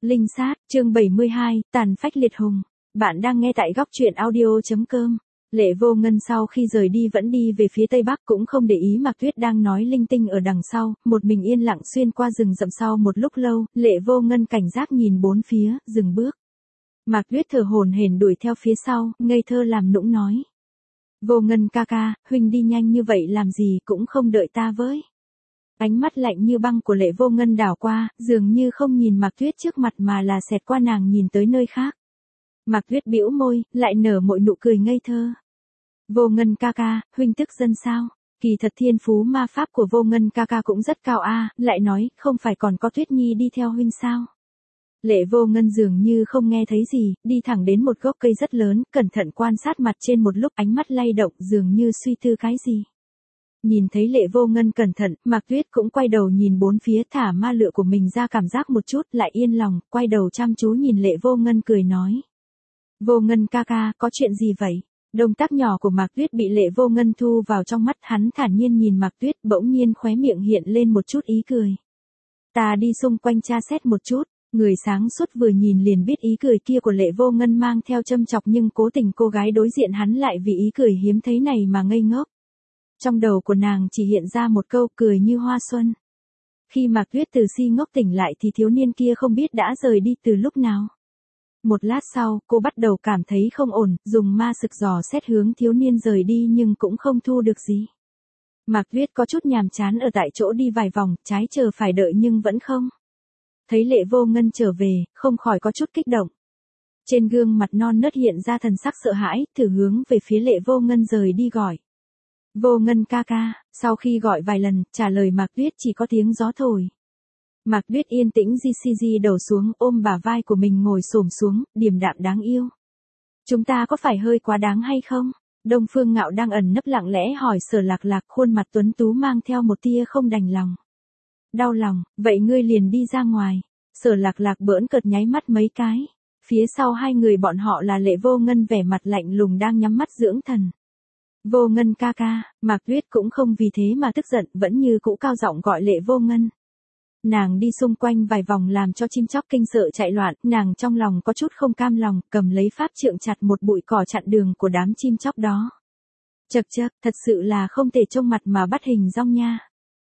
Linh sát, chương 72, tàn phách liệt hùng. Bạn đang nghe tại góc truyện audio.com. Lệ Vô Ngân sau khi rời đi vẫn đi về phía tây bắc, cũng không để ý Mạc Tuyết đang nói linh tinh ở đằng sau, một mình yên lặng xuyên qua rừng rậm. Sau một lúc lâu, Lệ Vô Ngân cảnh giác nhìn bốn phía, dừng bước. Mạc Tuyết thở hổn hển đuổi theo phía sau, ngây thơ làm nũng nói: Vô Ngân ca ca, huynh đi nhanh như vậy làm gì, cũng không đợi ta với. Ánh mắt lạnh như băng của Lệ Vô Ngân đảo qua, dường như không nhìn Mạc Tuyết trước mặt mà là xẹt qua nàng nhìn tới nơi khác. Mạc Tuyết bĩu môi, lại nở một nụ cười ngây thơ. Vô Ngân ca ca, huynh tức giận sao? Kỳ thật thiên phú ma pháp của Vô Ngân ca ca cũng rất cao a, lại nói, không phải còn có Tuyết Nhi đi theo huynh sao? Lệ Vô Ngân dường như không nghe thấy gì, đi thẳng đến một gốc cây rất lớn, cẩn thận quan sát mặt trên một lúc, ánh mắt lay động dường như suy tư cái gì. Nhìn thấy Lệ Vô Ngân cẩn thận, Mạc Tuyết cũng quay đầu nhìn bốn phía, thả ma lựa của mình ra cảm giác một chút, lại yên lòng, quay đầu chăm chú nhìn Lệ Vô Ngân cười nói: Vô Ngân ca ca, có chuyện gì vậy? Động tác nhỏ của Mạc Tuyết bị Lệ Vô Ngân thu vào trong mắt, hắn thản nhiên nhìn Mạc Tuyết, bỗng nhiên khóe miệng hiện lên một chút ý cười. Ta đi xung quanh tra xét một chút. Người sáng suốt vừa nhìn liền biết ý cười kia của Lệ Vô Ngân mang theo châm chọc, nhưng cố tình cô gái đối diện hắn lại vì ý cười hiếm thấy này mà ngây ngốc. Trong đầu của nàng chỉ hiện ra một câu cười như hoa xuân. Khi Mạc Tuyết từ si ngốc tỉnh lại thì thiếu niên kia không biết đã rời đi từ lúc nào. Một lát sau, cô bắt đầu cảm thấy không ổn, dùng ma sực dò xét hướng thiếu niên rời đi nhưng cũng không thu được gì. Mạc Tuyết có chút nhàm chán ở tại chỗ đi vài vòng, trái chờ phải đợi nhưng vẫn không. Thấy Lệ Vô Ngân trở về, không khỏi có chút kích động. Trên gương mặt non nớt hiện ra thần sắc sợ hãi, thử hướng về phía Lệ Vô Ngân rời đi gọi: Vô Ngân ca ca. Sau khi gọi vài lần, trả lời Mạc Tuyết chỉ có tiếng gió thổi. Mạc Tuyết yên tĩnh di đầu xuống, ôm bả vai của mình ngồi xổm xuống, điềm đạm đáng yêu. Chúng ta có phải hơi quá đáng hay không? Đông Phương Ngạo đang ẩn nấp lặng lẽ hỏi Sở Lạc Lạc, khuôn mặt tuấn tú mang theo một tia không đành lòng. Đau lòng, vậy ngươi liền đi ra ngoài. Sở Lạc Lạc bỡn cợt nháy mắt mấy cái. Phía sau hai người bọn họ là Lệ Vô Ngân vẻ mặt lạnh lùng đang nhắm mắt dưỡng thần. Vô Ngân ca ca. Mạc Tuyết cũng không vì thế mà tức giận, vẫn như cũ cao giọng gọi Lệ Vô Ngân. Nàng đi xung quanh vài vòng làm cho chim chóc kinh sợ chạy loạn, nàng trong lòng có chút không cam lòng, cầm lấy pháp trượng chặt một bụi cỏ chặn đường của đám chim chóc đó. Chậc chậc, thật sự là không thể trông mặt mà bắt hình dong nha.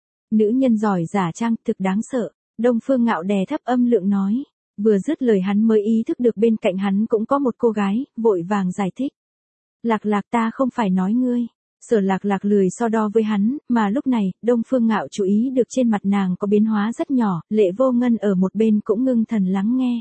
Nữ nhân giỏi giả trang, thực đáng sợ. Đông Phương Ngạo đè thấp âm lượng nói. Vừa dứt lời hắn mới ý thức được bên cạnh hắn cũng có một cô gái, vội vàng giải thích. Lạc Lạc, ta không phải nói ngươi. Sở Lạc Lạc lười so đo với hắn, mà lúc này, Đông Phương Ngạo chú ý được trên mặt nàng có biến hóa rất nhỏ, Lệ Vô Ngân ở một bên cũng ngưng thần lắng nghe.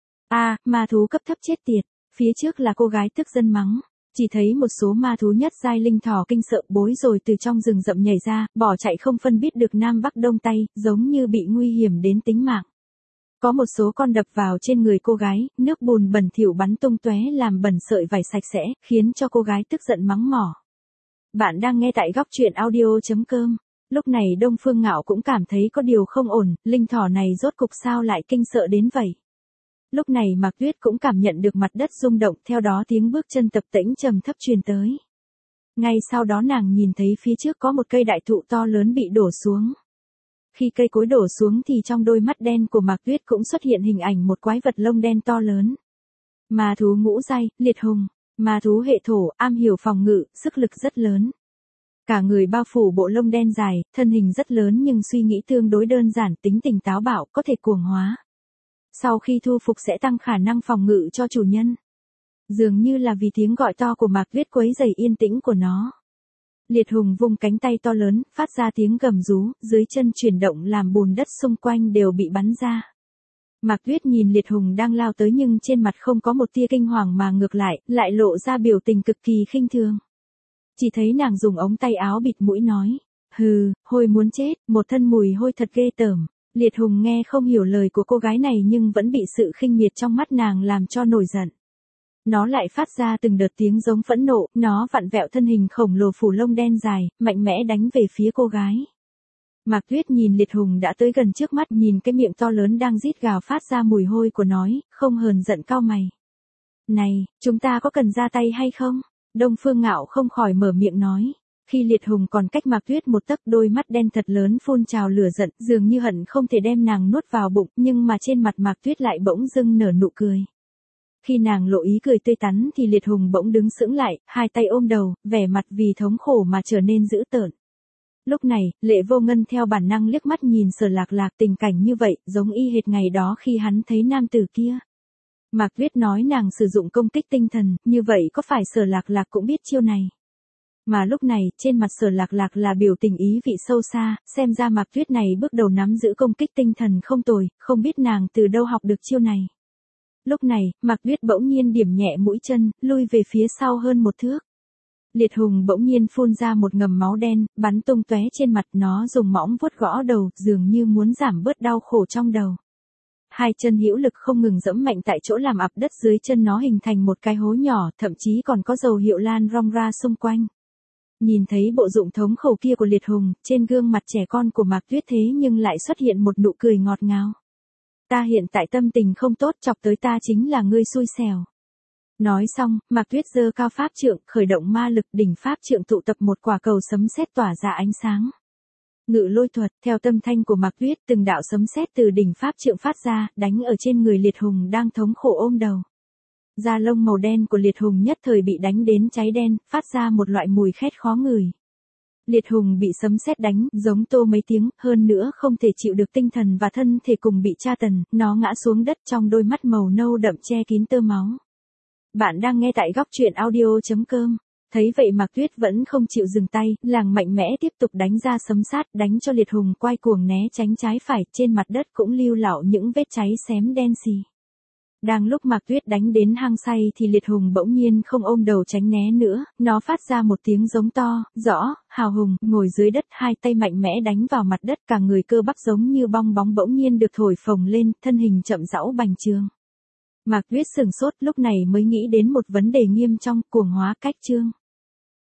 Ma thú cấp thấp chết tiệt. Phía trước là cô gái tức giận mắng. Chỉ thấy một số ma thú nhất giai linh thỏ kinh sợ bối rồi từ trong rừng rậm nhảy ra, bỏ chạy không phân biết được nam bắc đông tây, giống như bị nguy hiểm đến tính mạng. Có một số con đập vào trên người cô gái, nước bùn bẩn thỉu bắn tung tóe làm bẩn sợi vải sạch sẽ, khiến cho cô gái tức giận mắng mỏ. Bạn đang nghe tại góc truyện audio.com. Lúc này Đông Phương Ngạo cũng cảm thấy có điều không ổn, linh thỏ này rốt cục sao lại kinh sợ đến vậy. Lúc này Mạc Tuyết cũng cảm nhận được mặt đất rung động, theo đó tiếng bước chân tập tễnh trầm thấp truyền tới. Ngay sau đó nàng nhìn thấy phía trước có một cây đại thụ to lớn bị đổ xuống. Khi cây cối đổ xuống thì trong đôi mắt đen của Mạc Tuyết cũng xuất hiện hình ảnh một quái vật lông đen to lớn. Ma thú ngũ giai, liệt hùng. Ma thú hệ thổ, am hiểu phòng ngự, sức lực rất lớn. Cả người bao phủ bộ lông đen dài, thân hình rất lớn nhưng suy nghĩ tương đối đơn giản, tính tình táo bạo, có thể cuồng hóa. Sau khi thu phục sẽ tăng khả năng phòng ngự cho chủ nhân. Dường như là vì tiếng gọi to của Mạc Tuyết quấy rầy yên tĩnh của nó. Liệt hùng vung cánh tay to lớn, phát ra tiếng gầm rú, dưới chân chuyển động làm bùn đất xung quanh đều bị bắn ra. Mạc Tuyết nhìn liệt hùng đang lao tới nhưng trên mặt không có một tia kinh hoàng mà ngược lại lộ ra biểu tình cực kỳ khinh thường. Chỉ thấy nàng dùng ống tay áo bịt mũi nói. Hừ, hôi muốn chết, một thân mùi hôi thật ghê tởm. Liệt hùng nghe không hiểu lời của cô gái này nhưng vẫn bị sự khinh miệt trong mắt nàng làm cho nổi giận. Nó lại phát ra từng đợt tiếng giống phẫn nộ, nó vặn vẹo thân hình khổng lồ phủ lông đen dài, mạnh mẽ đánh về phía cô gái. Mạc Tuyết nhìn liệt hùng đã tới gần trước mắt, nhìn cái miệng to lớn đang rít gào phát ra mùi hôi của nó, không hờn giận cau mày. Này, chúng ta có cần ra tay hay không? Đông Phương Ngạo không khỏi mở miệng nói. Khi Liệt Hùng còn cách Mạc Tuyết một tấc, đôi mắt đen thật lớn phun trào lửa giận, dường như hận không thể đem nàng nuốt vào bụng, nhưng mà trên mặt Mạc Tuyết lại bỗng dưng nở nụ cười. Khi nàng lộ ý cười tươi tắn thì Liệt Hùng bỗng đứng sững lại, hai tay ôm đầu, vẻ mặt vì thống khổ mà trở nên dữ tợn. Lúc này, Lệ Vô Ngân theo bản năng liếc mắt nhìn Sở Lạc Lạc, tình cảnh như vậy, giống y hệt ngày đó khi hắn thấy nam tử kia. Mạc Tuyết nói nàng sử dụng công kích tinh thần, như vậy có phải Sở Lạc Lạc cũng biết chiêu này? Mà lúc này, trên mặt Sở Lạc Lạc là biểu tình ý vị sâu xa, xem ra Mạc Tuyết này bước đầu nắm giữ công kích tinh thần không tồi, không biết nàng từ đâu học được chiêu này. Lúc này, Mạc Tuyết bỗng nhiên điểm nhẹ mũi chân, lui về phía sau hơn một thước. Liệt Hùng bỗng nhiên phun ra một ngầm máu đen, bắn tung tóe trên mặt, nó dùng mõm vuốt gõ đầu, dường như muốn giảm bớt đau khổ trong đầu. Hai chân hữu lực không ngừng giẫm mạnh tại chỗ làm ập đất dưới chân nó hình thành một cái hố nhỏ, thậm chí còn có dầu hiệu lan rong ra xung quanh. Nhìn thấy bộ dụng thống khổ kia của Liệt Hùng, trên gương mặt trẻ con của Mạc Tuyết thế nhưng lại xuất hiện một nụ cười ngọt ngào. Ta hiện tại tâm tình không tốt, chọc tới ta chính là ngươi xui xẻo. Nói xong, Mạc Tuyết giơ cao pháp trượng, khởi động ma lực, đỉnh pháp trượng tụ tập một quả cầu sấm sét tỏa ra ánh sáng. Ngự lôi thuật, theo tâm thanh của Mạc Tuyết, từng đạo sấm sét từ đỉnh pháp trượng phát ra, đánh ở trên người Liệt Hùng đang thống khổ ôm đầu. Da lông màu đen của Liệt Hùng nhất thời bị đánh đến cháy đen, phát ra một loại mùi khét khó ngửi. Liệt Hùng bị sấm sét đánh, giống tô mấy tiếng, hơn nữa không thể chịu được tinh thần và thân thể cùng bị tra tấn, nó ngã xuống đất trong đôi mắt màu nâu đậm che kín tơ máu. Bạn đang nghe tại góc truyện audio.com. Thấy vậy Mạc Tuyết vẫn không chịu dừng tay, làng mạnh mẽ tiếp tục đánh ra sấm sát, đánh cho Liệt Hùng quay cuồng né tránh trái phải, trên mặt đất cũng lưu lạo những vết cháy xém đen xì. Đang lúc Mạc Tuyết đánh đến hăng say thì Liệt Hùng bỗng nhiên không ôm đầu tránh né nữa, nó phát ra một tiếng giống to, rõ, hào hùng, ngồi dưới đất, hai tay mạnh mẽ đánh vào mặt đất, cả người cơ bắp giống như bong bóng bỗng nhiên được thổi phồng lên, thân hình chậm rãi bành trướng. Mạc Tuyết sửng sốt, lúc này mới nghĩ đến một vấn đề nghiêm trong, cuồng hóa cách chương.